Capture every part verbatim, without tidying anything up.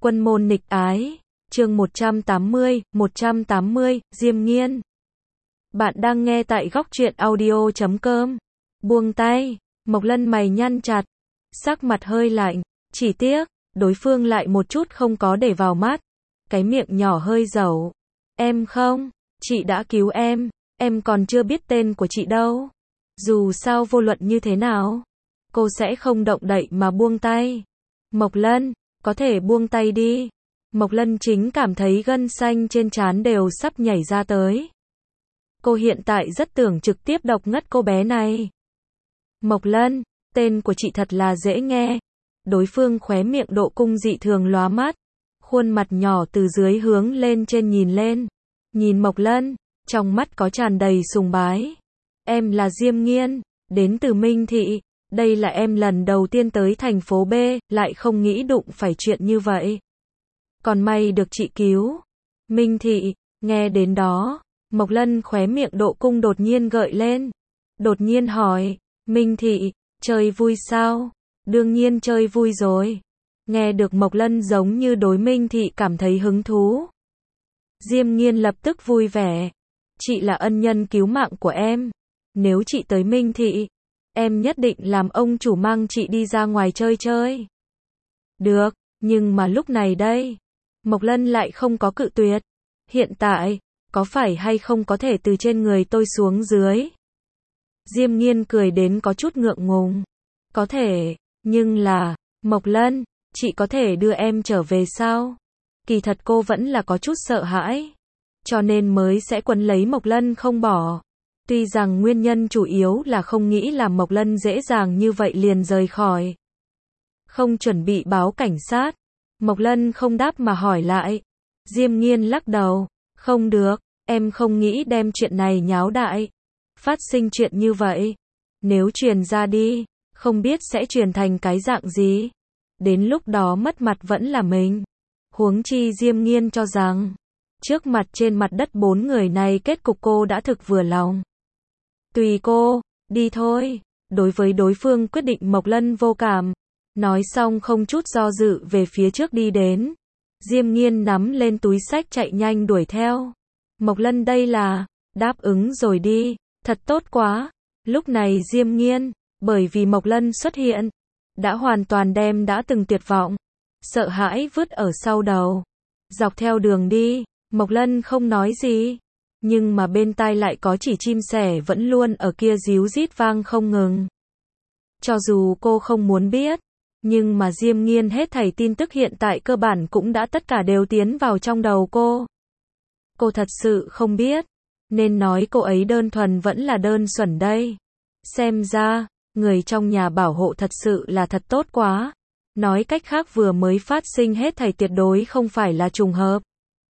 Quân môn nghịch ái, chương một trăm tám mươi, một trăm tám mươi, Diêm Nghiên. Bạn đang nghe tại góc truyện audio chấm com. Buông tay, Mộc Lân mày nhăn chặt, sắc mặt hơi lạnh, chỉ tiếc, đối phương lại một chút không có để vào mắt. Cái miệng nhỏ hơi dẩu. Em không, chị đã cứu em, em còn chưa biết tên của chị đâu. Dù sao vô luận như thế nào, cô sẽ không động đậy mà buông tay. Mộc Lân, có thể buông tay đi. Mộc Lân chính cảm thấy gân xanh trên trán đều sắp nhảy ra tới. Cô hiện tại rất tưởng trực tiếp độc ngất cô bé này. Mộc Lân, tên của chị thật là dễ nghe. Đối phương khóe miệng độ cung dị thường lóa mắt. Khuôn mặt nhỏ từ dưới hướng lên trên nhìn lên. Nhìn Mộc Lân, trong mắt có tràn đầy sùng bái. Em là Diêm Nghiên, đến từ Minh Thị. Đây là em lần đầu tiên tới thành phố B, lại không nghĩ đụng phải chuyện như vậy. Còn may được chị cứu. Minh Thị, nghe đến đó, Mộc Lân khóe miệng độ cung đột nhiên gợi lên. Đột nhiên hỏi, Minh Thị, chơi vui sao? Đương nhiên chơi vui rồi. Nghe được Mộc Lân giống như đối Minh Thị cảm thấy hứng thú. Diêm Nghiên lập tức vui vẻ. Chị là ân nhân cứu mạng của em. Nếu chị tới Minh Thị, em nhất định làm ông chủ mang chị đi ra ngoài chơi chơi. Được, nhưng mà lúc này đây, Mộc Lân lại không có cự tuyệt. Hiện tại, có phải hay không có thể từ trên người tôi xuống dưới? Diêm Nghiên cười đến có chút ngượng ngùng. Có thể, nhưng là, Mộc Lân, chị có thể đưa em trở về sao? Kỳ thật cô vẫn là có chút sợ hãi, cho nên mới sẽ quấn lấy Mộc Lân không bỏ. Tuy rằng nguyên nhân chủ yếu là không nghĩ là Mộc Lân dễ dàng như vậy liền rời khỏi. Không chuẩn bị báo cảnh sát. Mộc Lân không đáp mà hỏi lại. Diêm Nghiên lắc đầu. Không được, em không nghĩ đem chuyện này nháo đại. Phát sinh chuyện như vậy, nếu truyền ra đi, không biết sẽ truyền thành cái dạng gì. Đến lúc đó mất mặt vẫn là mình. Huống chi Diêm Nghiên cho rằng, trước mặt trên mặt đất bốn người này kết cục cô đã thực vừa lòng. Tùy cô, đi thôi. Đối với đối phương quyết định Mộc Lân vô cảm. Nói xong không chút do dự về phía trước đi đến. Diêm Nghiên nắm lên túi xách chạy nhanh đuổi theo. Mộc Lân đây là, đáp ứng rồi đi, thật tốt quá. Lúc này Diêm Nghiên, bởi vì Mộc Lân xuất hiện, đã hoàn toàn đem đã từng tuyệt vọng, sợ hãi vứt ở sau đầu. Dọc theo đường đi, Mộc Lân không nói gì. Nhưng mà bên tai lại có chỉ chim sẻ vẫn luôn ở kia ríu rít vang không ngừng. Cho dù cô không muốn biết, nhưng mà Diêm Nghiên hết thảy tin tức hiện tại cơ bản cũng đã tất cả đều tiến vào trong đầu cô. Cô thật sự không biết, nên nói cô ấy đơn thuần vẫn là đơn xuẩn đây. Xem ra, người trong nhà bảo hộ thật sự là thật tốt quá. Nói cách khác vừa mới phát sinh hết thảy tuyệt đối không phải là trùng hợp,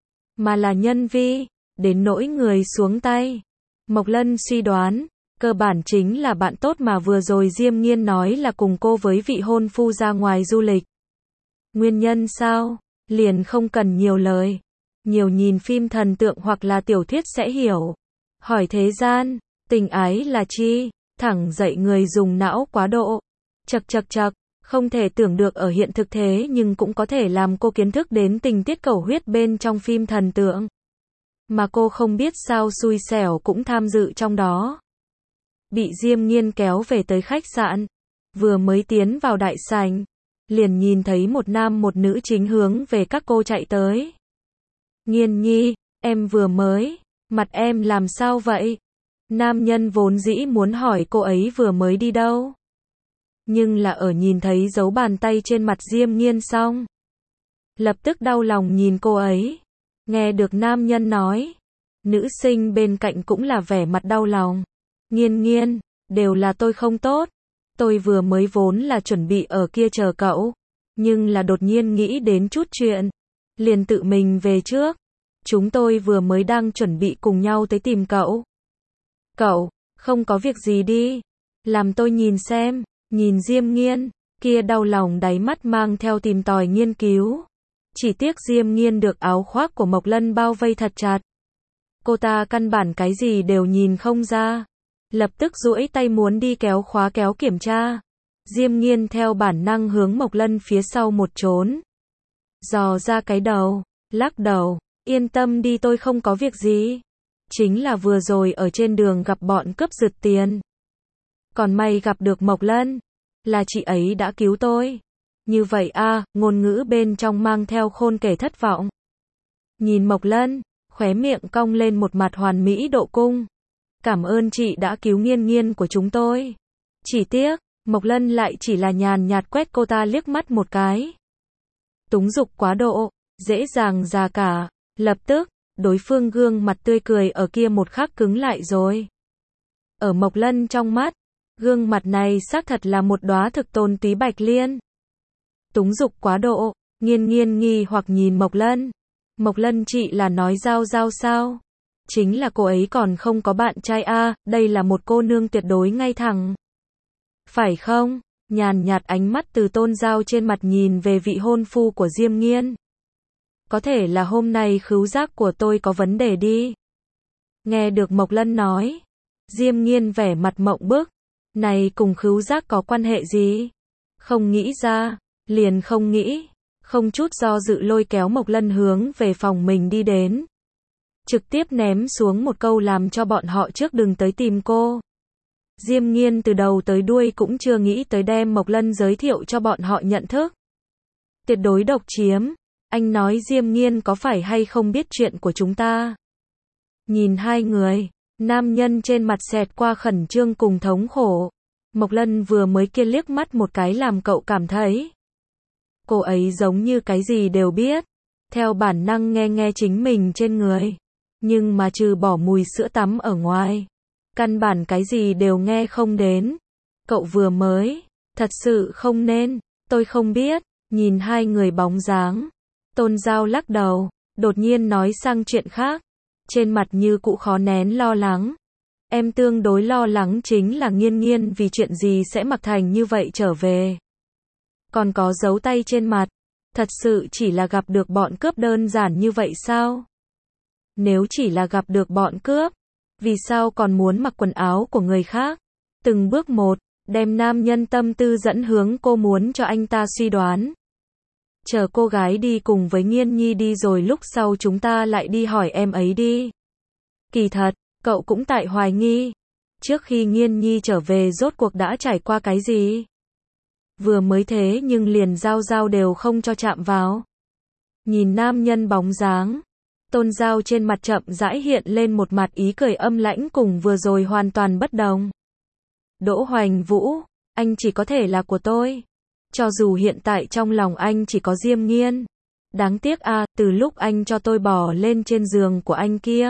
mà là nhân vi. Đến nỗi người xuống tay, Mộc Lân suy đoán, cơ bản chính là bạn tốt mà vừa rồi Diêm Nghiên nói là cùng cô với vị hôn phu ra ngoài du lịch. Nguyên nhân sao? Liền không cần nhiều lời. Nhiều nhìn phim thần tượng hoặc là tiểu thuyết sẽ hiểu. Hỏi thế gian, tình ái là chi? Thẳng dậy người dùng não quá độ. Chật chật chật, không thể tưởng được ở hiện thực thế nhưng cũng có thể làm cô kiến thức đến tình tiết cầu huyết bên trong phim thần tượng. Mà cô không biết sao xui xẻo cũng tham dự trong đó. Bị Diêm Nghiên kéo về tới khách sạn. Vừa mới tiến vào đại sảnh, liền nhìn thấy một nam một nữ chính hướng về các cô chạy tới. Nghiên nhi, em vừa mới, mặt em làm sao vậy? Nam nhân vốn dĩ muốn hỏi cô ấy vừa mới đi đâu. Nhưng là ở nhìn thấy dấu bàn tay trên mặt Diêm Nghiên xong, lập tức đau lòng nhìn cô ấy. Nghe được nam nhân nói, nữ sinh bên cạnh cũng là vẻ mặt đau lòng. Nghiên nghiên, đều là tôi không tốt. Tôi vừa mới vốn là chuẩn bị ở kia chờ cậu, nhưng là đột nhiên nghĩ đến chút chuyện, liền tự mình về trước. Chúng tôi vừa mới đang chuẩn bị cùng nhau tới tìm cậu. Cậu, không có việc gì đi. Làm tôi nhìn xem, nhìn Diêm Nghiên, kia đau lòng đáy mắt mang theo tìm tòi nghiên cứu. Chỉ tiếc Diêm Nghiên được áo khoác của Mộc Lân bao vây thật chặt. Cô ta căn bản cái gì đều nhìn không ra. Lập tức duỗi tay muốn đi kéo khóa kéo kiểm tra. Diêm Nghiên theo bản năng hướng Mộc Lân phía sau một trốn. dò ra cái đầu, lắc đầu, yên tâm đi tôi không có việc gì. Chính là vừa rồi ở trên đường gặp bọn cướp giật tiền. Còn may gặp được Mộc Lân, là chị ấy đã cứu tôi. Như vậy a, ngôn ngữ bên trong mang theo khôn kể thất vọng. Nhìn Mộc Lân, khóe miệng cong lên một mặt hoàn mỹ độ cung. Cảm ơn chị đã cứu Nghiên Nghiên của chúng tôi. Chỉ tiếc, Mộc Lân lại chỉ là nhàn nhạt quét cô ta liếc mắt một cái. Túng dục quá độ, dễ dàng già cả. Lập tức, đối phương gương mặt tươi cười ở kia một khắc cứng lại rồi. Ở Mộc Lân trong mắt, gương mặt này xác thật là một đóa thực tôn túy bạch liên. Túng dục quá độ, Nghiên Nghiên nghi hoặc nhìn Mộc Lân. Mộc Lân chị là nói Giao Giao sao? Chính là cô ấy còn không có bạn trai a, đây là một cô nương tuyệt đối ngay thẳng. Phải không? Nhàn nhạt ánh mắt từ Tôn Giao trên mặt nhìn về vị hôn phu của Diêm Nghiên. Có thể là hôm nay khứu giác của tôi có vấn đề đi. Nghe được Mộc Lân nói, Diêm Nghiên vẻ mặt mộng bức. Này cùng khứu giác có quan hệ gì? Không nghĩ ra, liền không nghĩ. Không chút do dự lôi kéo Mộc Lân hướng về phòng mình đi đến. Trực tiếp ném xuống một câu làm cho bọn họ trước đừng tới tìm cô. Diêm Nghiên từ đầu tới đuôi cũng chưa nghĩ tới đem Mộc Lân giới thiệu cho bọn họ nhận thức. Tuyệt đối độc chiếm. Anh nói Diêm Nghiên có phải hay không biết chuyện của chúng ta? Nhìn hai người, nam nhân trên mặt xẹt qua khẩn trương cùng thống khổ. Mộc Lân vừa mới kia liếc mắt một cái làm cậu cảm thấy. Cô ấy giống như cái gì đều biết. Theo bản năng nghe nghe chính mình trên người. Nhưng mà trừ bỏ mùi sữa tắm ở ngoài. Căn bản cái gì đều nghe không đến. Cậu vừa mới. Thật sự không nên. Tôi không biết. Nhìn hai người bóng dáng. Tôn Giao lắc đầu. Đột nhiên nói sang chuyện khác. Trên mặt như cũ khó nén lo lắng. Em tương đối lo lắng chính là Nghiên Nghiên vì chuyện gì sẽ mặc thành như vậy trở về. Còn có dấu tay trên mặt. Thật sự chỉ là gặp được bọn cướp đơn giản như vậy sao? Nếu chỉ là gặp được bọn cướp, vì sao còn muốn mặc quần áo của người khác? Từng bước một, đem nam nhân tâm tư dẫn hướng cô muốn cho anh ta suy đoán. Chờ cô gái đi cùng với Nghiên Nhi đi rồi lúc sau chúng ta lại đi hỏi em ấy đi. Kỳ thật, cậu cũng tại hoài nghi. Trước khi Nghiên Nhi trở về rốt cuộc đã trải qua cái gì? Vừa mới thế nhưng liền Giao Giao đều không cho chạm vào. Nhìn nam nhân bóng dáng. Tôn Giao trên mặt chậm rãi hiện lên một mặt ý cười âm lãnh cùng vừa rồi hoàn toàn bất đồng. Đỗ Hoành Vũ, anh chỉ có thể là của tôi. Cho dù hiện tại trong lòng anh chỉ có Diêm Nghiên. Đáng tiếc a, à, từ lúc anh cho tôi bò lên trên giường của anh kia.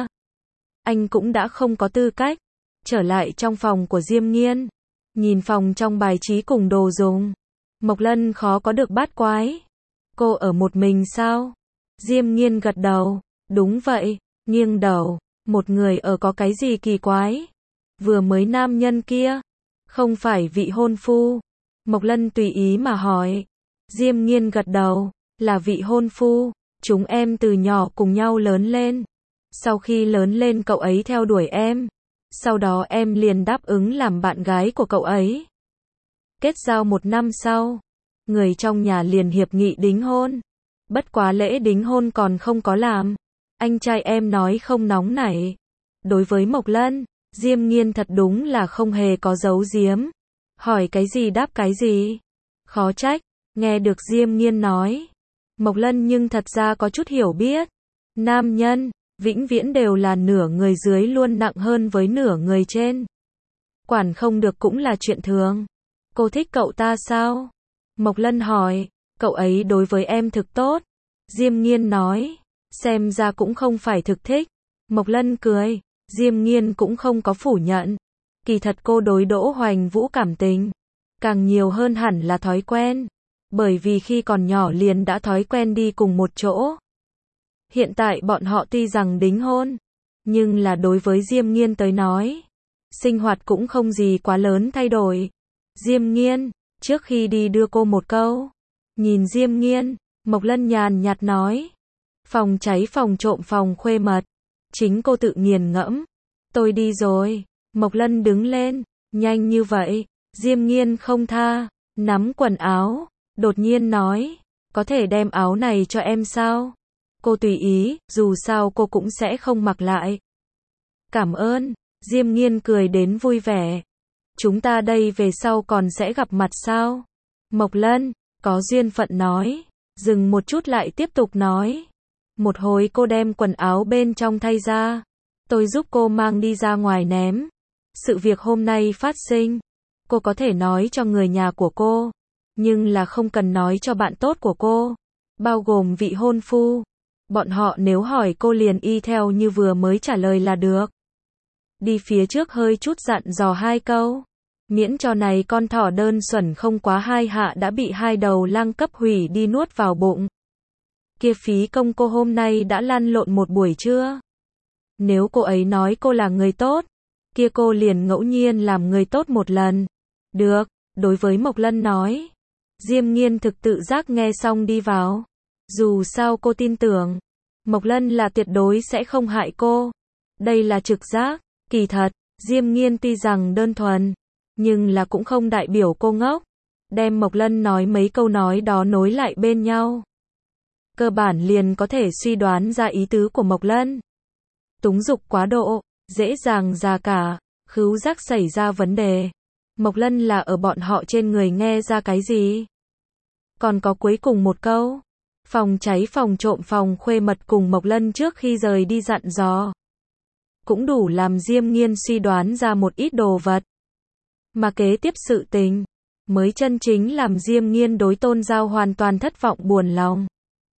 Anh cũng đã không có tư cách. Trở lại trong phòng của Diêm Nghiên. Nhìn phòng trong bài trí cùng đồ dùng. Mộc Lân khó có được bát quái. Cô ở một mình sao? Diêm Nghiên gật đầu. Đúng vậy, nghiêng đầu. Một người ở có cái gì kỳ quái? Vừa mới nam nhân kia. Không phải vị hôn phu. Mộc Lân tùy ý mà hỏi. Diêm Nghiên gật đầu. Là vị hôn phu. Chúng em từ nhỏ cùng nhau lớn lên. Sau khi lớn lên cậu ấy theo đuổi em. Sau đó em liền đáp ứng làm bạn gái của cậu ấy. Kết giao một năm sau, người trong nhà liền hiệp nghị đính hôn. Bất quá lễ đính hôn còn không có làm. Anh trai em nói không nóng nảy. Đối với Mộc Lân, Diêm Nghiên thật đúng là không hề có giấu giếm. Hỏi cái gì đáp cái gì. Khó trách, nghe được Diêm Nghiên nói. Mộc Lân nhưng thật ra có chút hiểu biết. Nam nhân, vĩnh viễn đều là nửa người dưới luôn nặng hơn với nửa người trên. Quản không được cũng là chuyện thường. Cô thích cậu ta sao? Mộc Lân hỏi. Cậu ấy đối với em thực tốt. Diêm Nghiên nói. Xem ra cũng không phải thực thích. Mộc Lân cười. Diêm Nghiên cũng không có phủ nhận. Kỳ thật cô đối Đỗ Hoành Vũ cảm tình. Càng nhiều hơn hẳn là thói quen. Bởi vì khi còn nhỏ liền đã thói quen đi cùng một chỗ. Hiện tại bọn họ tuy rằng đính hôn. Nhưng là đối với Diêm Nghiên tới nói. Sinh hoạt cũng không gì quá lớn thay đổi. Diêm Nghiên, trước khi đi đưa cô một câu. Nhìn Diêm Nghiên, Mộc Lân nhàn nhạt nói. Phòng cháy phòng trộm phòng khuê mật. Chính cô tự nghiền ngẫm. Tôi đi rồi. Mộc Lân đứng lên. Nhanh như vậy. Diêm Nghiên không tha. Nắm quần áo. Đột nhiên nói. có thể đem áo này cho em sao? Cô tùy ý, dù sao cô cũng sẽ không mặc lại. Cảm ơn, Diêm Nghiên cười đến vui vẻ. Chúng ta đây về sau còn sẽ gặp mặt sao? Mộc Lân, có duyên phận nói. Dừng một chút lại tiếp tục nói. Một hồi cô đem quần áo bên trong thay ra. Tôi giúp cô mang đi ra ngoài ném. Sự việc hôm nay phát sinh. Cô có thể nói cho người nhà của cô. Nhưng là không cần nói cho bạn tốt của cô. Bao gồm vị hôn phu. Bọn họ nếu hỏi cô liền y theo như vừa mới trả lời là được. Đi phía trước hơi chút dặn dò hai câu. Miễn cho này con thỏ đơn xuẩn không quá hai hạ đã bị hai đầu lang cấp hủy đi nuốt vào bụng. Kia phí công cô hôm nay đã lăn lộn một buổi trưa. Nếu cô ấy nói cô là người tốt, kia cô liền ngẫu nhiên làm người tốt một lần. Được, đối với Mộc Lân nói. Diêm Nghiên thực tự giác nghe xong đi vào. Dù sao cô tin tưởng, Mộc Lân là tuyệt đối sẽ không hại cô. Đây là trực giác, kỳ thật, Diêm Nghiên tuy rằng đơn thuần, nhưng là cũng không đại biểu cô ngốc. Đem Mộc Lân nói mấy câu nói đó nối lại bên nhau. Cơ bản liền có thể suy đoán ra ý tứ của Mộc Lân. Túng dục quá độ, dễ dàng già cả, khứu giác xảy ra vấn đề. Mộc Lân là ở bọn họ trên người nghe ra cái gì? Còn có cuối cùng một câu. Phòng cháy phòng trộm phòng khuê mật cùng Mộc Lân trước khi rời đi dặn dò. Cũng đủ làm Diêm Nghiên suy đoán ra một ít đồ vật. Mà kế tiếp sự tình, mới chân chính làm Diêm Nghiên đối Tôn Giao hoàn toàn thất vọng buồn lòng.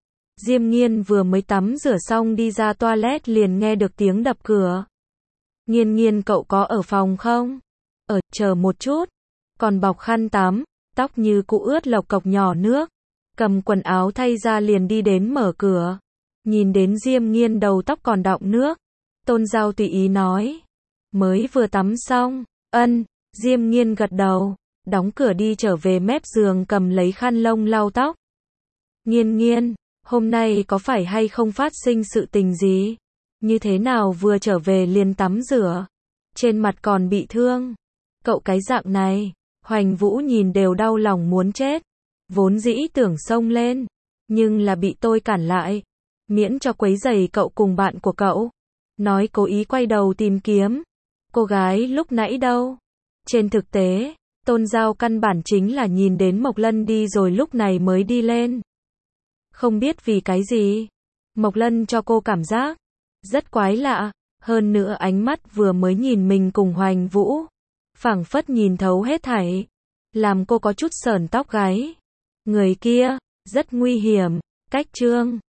Diêm Nghiên vừa mới tắm rửa xong đi ra toilet liền nghe được tiếng đập cửa. Nghiên Nghiên cậu có ở phòng không? Ở, chờ một chút. Còn bọc khăn tắm, tóc như cũ ướt lộc cộc nhỏ nước. Cầm quần áo thay ra liền đi đến mở cửa. Nhìn đến Diêm Nghiên đầu tóc còn đọng nước. Tôn Giao tùy ý nói. Mới vừa tắm xong. Ân, Diêm Nghiên gật đầu. Đóng cửa đi trở về mép giường cầm lấy khăn lông lau tóc. Nghiên Nghiên, hôm nay có phải hay không phát sinh sự tình gì? Như thế nào vừa trở về liền tắm rửa? Trên mặt còn bị thương. Cậu cái dạng này, Hoành Vũ nhìn đều đau lòng muốn chết. Vốn dĩ tưởng xông lên, nhưng là bị tôi cản lại. Miễn cho quấy rầy cậu cùng bạn của cậu. Nói cố ý quay đầu tìm kiếm. Cô gái lúc nãy đâu? Trên thực tế, Tôn Giao căn bản chính là nhìn đến Mộc Lân đi rồi lúc này mới đi lên. Không biết vì cái gì, Mộc Lân cho cô cảm giác rất quái lạ, hơn nữa ánh mắt vừa mới nhìn mình cùng Hoành Vũ, phảng phất nhìn thấu hết thảy, làm cô có chút sởn tóc gáy. Người kia, rất nguy hiểm, cách Trương